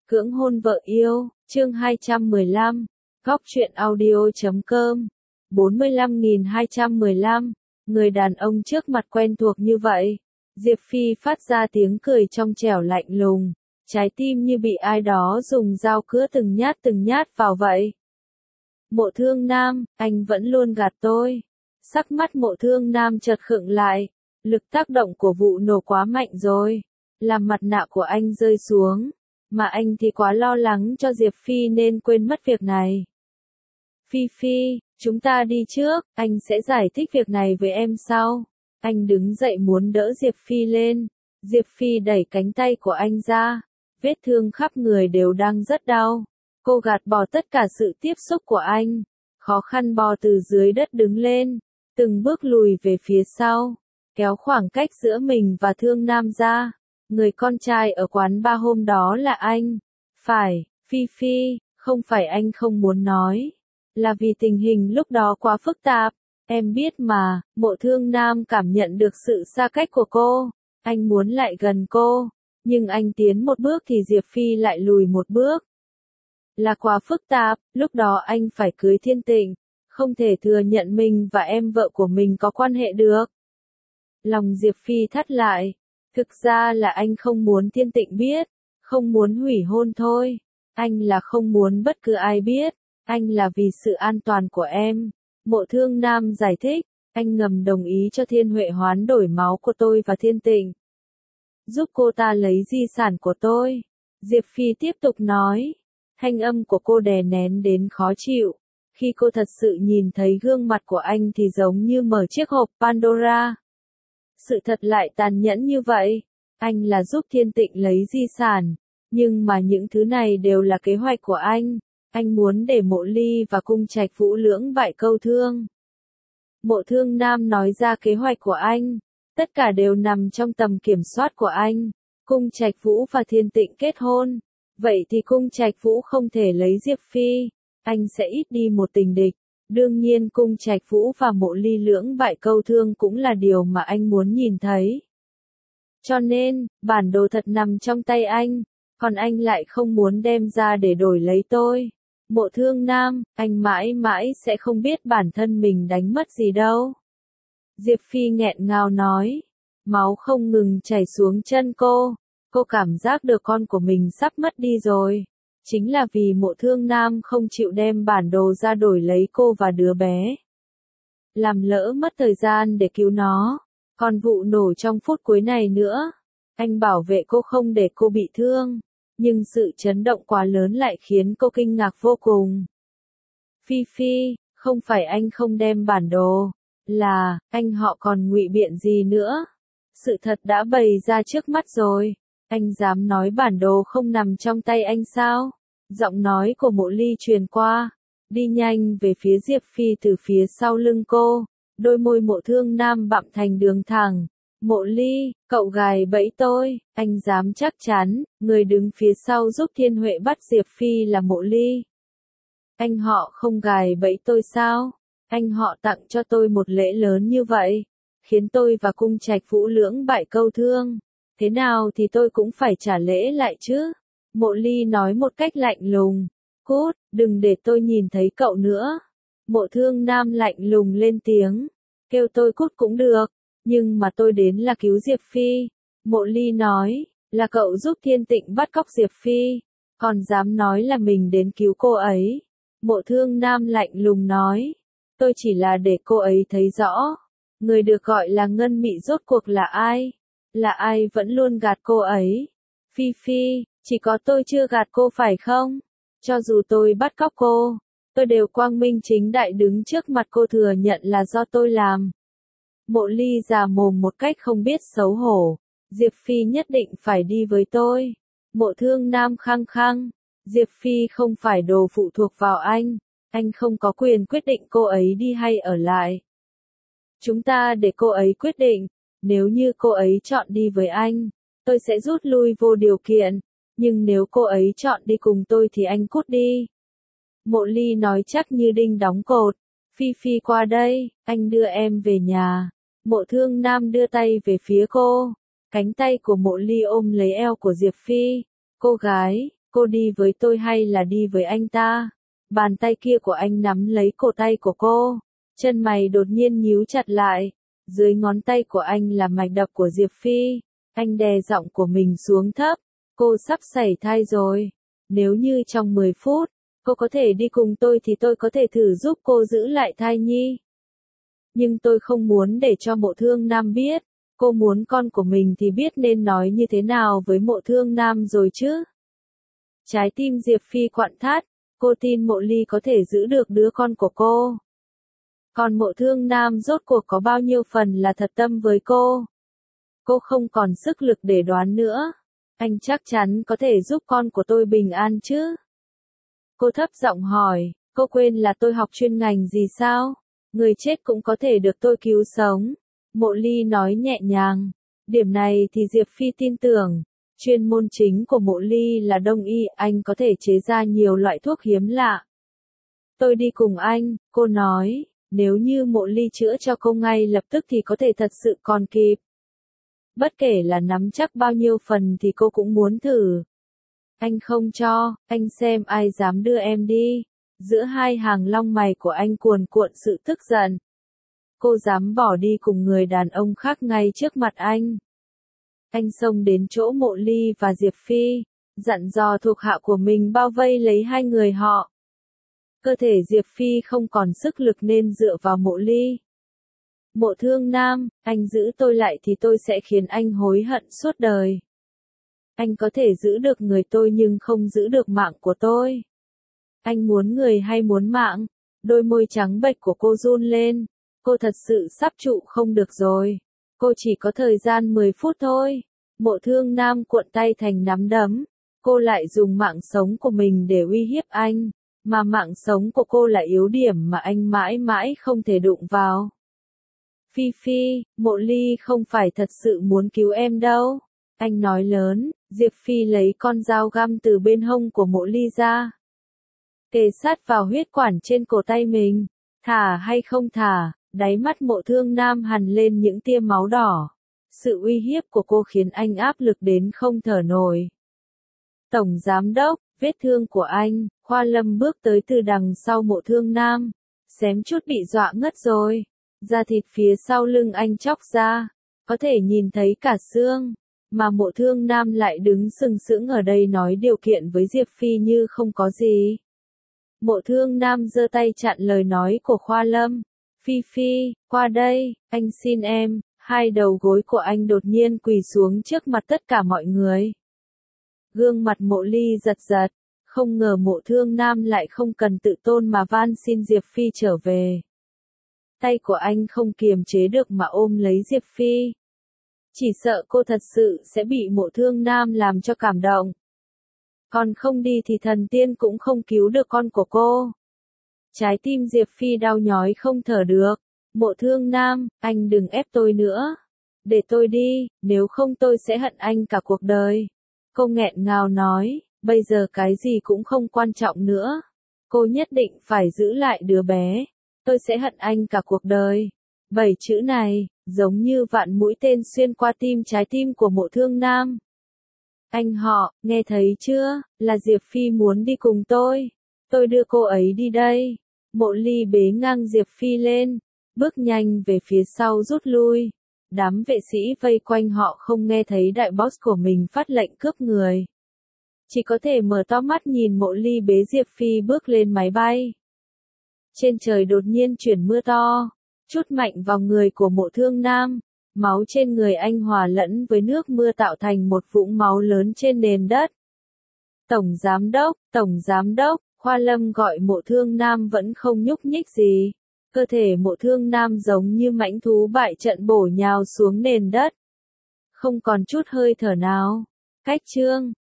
Cưỡng hôn vợ yêu, chương 215, góc truyện audio.com, 45.215, người đàn ông trước mặt quen thuộc như vậy. Diệp Phi phát ra tiếng cười trong trẻo lạnh lùng, trái tim như bị ai đó dùng dao cứa từng nhát vào vậy. Mộ Thương Nam, anh vẫn luôn gạt tôi. Sắc mắt Mộ Thương Nam chợt khựng lại, lực tác động của vụ nổ quá mạnh rồi, làm mặt nạ của anh rơi xuống. Mà anh thì quá lo lắng cho Diệp Phi nên quên mất việc này. Phi, chúng ta đi trước, anh sẽ giải thích việc này với em sau. Anh đứng dậy muốn đỡ Diệp Phi lên. Diệp Phi đẩy cánh tay của anh ra. Vết thương khắp người đều đang rất đau. Cô gạt bỏ tất cả sự tiếp xúc của anh. Khó khăn bò từ dưới đất đứng lên. Từng bước lùi về phía sau. Kéo khoảng cách giữa mình và Thương Nam ra. Người con trai ở quán bar hôm đó là anh. Phải, Phi, không phải anh không muốn nói. Là vì tình hình lúc đó quá phức tạp. Em biết mà, Mộ Thương Nam cảm nhận được sự xa cách của cô. Anh muốn lại gần cô. Nhưng anh tiến một bước thì Diệp Phi lại lùi một bước. Là quá phức tạp, lúc đó anh phải cưới Thiên Tịnh. Không thể thừa nhận mình và em vợ của mình có quan hệ được. Lòng Diệp Phi thắt lại. Thực ra là anh không muốn Thiên Tịnh biết, không muốn hủy hôn thôi. Anh là không muốn bất cứ ai biết, anh là vì sự an toàn của em. Mộ Thương Nam giải thích, anh ngầm đồng ý cho Thiên Huệ hoán đổi máu của tôi và Thiên Tịnh. Giúp cô ta lấy di sản của tôi. Diệp Phi tiếp tục nói, thanh âm của cô đè nén đến khó chịu. Khi cô thật sự nhìn thấy gương mặt của anh thì giống như mở chiếc hộp Pandora. Sự thật lại tàn nhẫn như vậy. Anh là giúp Thiên Tịnh lấy di sản. Nhưng mà những thứ này đều là kế hoạch của anh. Anh muốn để Mộ Ly và Cung Trạch Vũ lưỡng bại câu thương. Mộ Thương Nam nói ra kế hoạch của anh. Tất cả đều nằm trong tầm kiểm soát của anh. Cung Trạch Vũ và Thiên Tịnh kết hôn. Vậy thì Cung Trạch Vũ không thể lấy Diệp Phi. Anh sẽ ít đi một tình địch. Đương nhiên Cung Trạch Vũ và Mộ Ly lưỡng bại câu thương cũng là điều mà anh muốn nhìn thấy. Cho nên, bản đồ thật nằm trong tay anh, còn anh lại không muốn đem ra để đổi lấy tôi. Mộ Thương Nam, anh mãi mãi sẽ không biết bản thân mình đánh mất gì đâu. Diệp Phi nghẹn ngào nói, máu không ngừng chảy xuống chân cô cảm giác được con của mình sắp mất đi rồi. Chính là vì Mộ Thương Nam không chịu đem bản đồ ra đổi lấy cô và đứa bé. Làm lỡ mất thời gian để cứu nó. Còn vụ nổ trong phút cuối này nữa. Anh bảo vệ cô không để cô bị thương. Nhưng sự chấn động quá lớn lại khiến cô kinh ngạc vô cùng. Phi, không phải anh không đem bản đồ. Là, anh họ còn ngụy biện gì nữa. Sự thật đã bày ra trước mắt rồi. Anh dám nói bản đồ không nằm trong tay anh sao? Giọng nói của Mộ Ly truyền qua. Đi nhanh về phía Diệp Phi từ phía sau lưng cô. Đôi môi Mộ Thương Nam bặm thành đường thẳng. Mộ Ly, cậu gài bẫy tôi. Anh dám chắc chắn, người đứng phía sau giúp Thiên Huệ bắt Diệp Phi là Mộ Ly. Anh họ không gài bẫy tôi sao? Anh họ tặng cho tôi một lễ lớn như vậy. Khiến tôi và Cung Trạch Vũ lưỡng bại câu thương. Thế nào thì tôi cũng phải trả lễ lại chứ. Mộ Ly nói một cách lạnh lùng. Cút, đừng để tôi nhìn thấy cậu nữa. Mộ Thương Nam lạnh lùng lên tiếng. Kêu tôi cút cũng được. Nhưng mà tôi đến là cứu Diệp Phi. Mộ Ly nói, là cậu giúp Thiên Tịnh bắt cóc Diệp Phi. Còn dám nói là mình đến cứu cô ấy. Mộ Thương Nam lạnh lùng nói. Tôi chỉ là để cô ấy thấy rõ. Người được gọi là Ngân Mị rốt cuộc là ai? Là ai vẫn luôn gạt cô ấy? Phi, chỉ có tôi chưa gạt cô phải không? Cho dù tôi bắt cóc cô, tôi đều quang minh chính đại đứng trước mặt cô thừa nhận là do tôi làm. Mộ Ly già mồm một cách không biết xấu hổ. Diệp Phi nhất định phải đi với tôi. Mộ Thương Nam khăng khăng. Diệp Phi không phải đồ phụ thuộc vào anh. Anh không có quyền quyết định cô ấy đi hay ở lại. Chúng ta để cô ấy quyết định. Nếu như cô ấy chọn đi với anh, tôi sẽ rút lui vô điều kiện. Nhưng nếu cô ấy chọn đi cùng tôi thì anh cút đi. Mộ Ly nói chắc như đinh đóng cột. Phi qua đây, anh đưa em về nhà. Mộ Thương Nam đưa tay về phía cô. Cánh tay của Mộ Ly ôm lấy eo của Diệp Phi. Cô gái, Cô đi với tôi hay là đi với anh ta? Bàn tay kia của anh nắm lấy cổ tay của cô. Chân mày đột nhiên nhíu chặt lại. Dưới ngón tay của anh là mạch đập của Diệp Phi. Anh đè giọng của mình xuống thấp. Cô sắp sảy thai rồi. Nếu như trong 10 phút, cô có thể đi cùng tôi thì tôi có thể thử giúp cô giữ lại thai nhi. Nhưng tôi không muốn để cho Mộ Thương Nam biết. Cô muốn con của mình thì biết nên nói như thế nào với Mộ Thương Nam rồi chứ. Trái tim Diệp Phi quặn thắt. Cô tin Mộ Ly có thể giữ được đứa con của cô. Còn Mộ Thương Nam rốt cuộc có bao nhiêu phần là thật tâm với cô. Cô không còn sức lực để đoán nữa. Anh chắc chắn có thể giúp con của tôi bình an chứ? Cô thấp giọng hỏi, cô quên là tôi học chuyên ngành gì sao? Người chết cũng có thể được tôi cứu sống. Mộ Ly nói nhẹ nhàng. Điểm này thì Diệp Phi tin tưởng. Chuyên môn chính của Mộ Ly là đông y, anh có thể chế ra nhiều loại thuốc hiếm lạ. Tôi đi cùng anh, cô nói, nếu như Mộ Ly chữa cho cô ngay lập tức thì có thể thật sự còn kịp. Bất kể là nắm chắc bao nhiêu phần thì cô cũng muốn thử. Anh không cho, anh xem ai dám đưa em đi. Giữa hai hàng lông mày của anh cuồn cuộn sự tức giận. Cô dám bỏ đi cùng người đàn ông khác ngay trước mặt anh. Anh xông đến chỗ Mộ Ly và Diệp Phi, dặn dò thuộc hạ của mình bao vây lấy hai người họ. Cơ thể Diệp Phi không còn sức lực nên dựa vào Mộ Ly. Mộ Thương Nam, anh giữ tôi lại thì tôi sẽ khiến anh hối hận suốt đời. Anh có thể giữ được người tôi nhưng không giữ được mạng của tôi. Anh muốn người hay muốn mạng? Đôi môi trắng bệch của cô run lên. Cô thật sự sắp trụ không được rồi. Cô chỉ có thời gian 10 phút thôi. Mộ Thương Nam cuộn tay thành nắm đấm. Cô lại dùng mạng sống của mình để uy hiếp anh. Mà mạng sống của cô là yếu điểm mà anh mãi mãi không thể đụng vào. Phi Phi, Mộ Ly không phải thật sự muốn cứu em đâu. Anh nói lớn. Diệp Phi lấy con dao găm từ bên hông của Mộ Ly ra. Kề sát vào huyết quản trên cổ tay mình. Thả hay không thả, đáy mắt Mộ Thương Nam hằn lên những tia máu đỏ. Sự uy hiếp của cô khiến anh áp lực đến không thở nổi. Tổng Giám Đốc, vết thương của anh, Khoa Lâm bước tới từ đằng sau Mộ Thương Nam. Xém chút bị dọa ngất rồi. Da thịt phía sau lưng anh chóc ra. Có thể nhìn thấy cả xương. Mà Mộ Thương Nam lại đứng sừng sững ở đây nói điều kiện với Diệp Phi như không có gì. Mộ Thương Nam giơ tay chặn lời nói của Khoa Lâm. Phi Phi, qua đây, anh xin em. Hai đầu gối của anh đột nhiên quỳ xuống trước mặt tất cả mọi người. Gương mặt Mộ Ly giật giật. Không ngờ Mộ Thương Nam lại không cần tự tôn mà van xin Diệp Phi trở về. Tay của anh không kiềm chế được mà ôm lấy Diệp Phi. Chỉ sợ cô thật sự sẽ bị Mộ Thương Nam làm cho cảm động. Còn không đi thì thần tiên cũng không cứu được con của cô. Trái tim Diệp Phi đau nhói không thở được. Mộ Thương Nam, anh đừng ép tôi nữa. Để tôi đi, nếu không tôi sẽ hận anh cả cuộc đời. Cô nghẹn ngào nói, bây giờ cái gì cũng không quan trọng nữa. Cô nhất định phải giữ lại đứa bé. Tôi sẽ hận anh cả cuộc đời. 7 chữ này, giống như vạn mũi tên xuyên qua trái tim của Mộ Thương Nam. Anh họ, nghe thấy chưa, là Diệp Phi muốn đi cùng tôi. Tôi đưa cô ấy đi đây. Mộ Ly bế ngang Diệp Phi lên, bước nhanh về phía sau rút lui. Đám vệ sĩ vây quanh họ không nghe thấy đại boss của mình phát lệnh cướp người. Chỉ có thể mở to mắt nhìn Mộ Ly bế Diệp Phi bước lên máy bay. Trên trời đột nhiên chuyển mưa to, chút mạnh vào người của Mộ Thương Nam. Máu trên người anh hòa lẫn với nước mưa tạo thành một vũng máu lớn trên nền đất. Tổng Giám Đốc, Khoa Lâm gọi Mộ Thương Nam vẫn không nhúc nhích gì. Cơ thể Mộ Thương Nam giống như mãnh thú bại trận bổ nhào xuống nền đất. Không còn chút hơi thở nào. Cách chương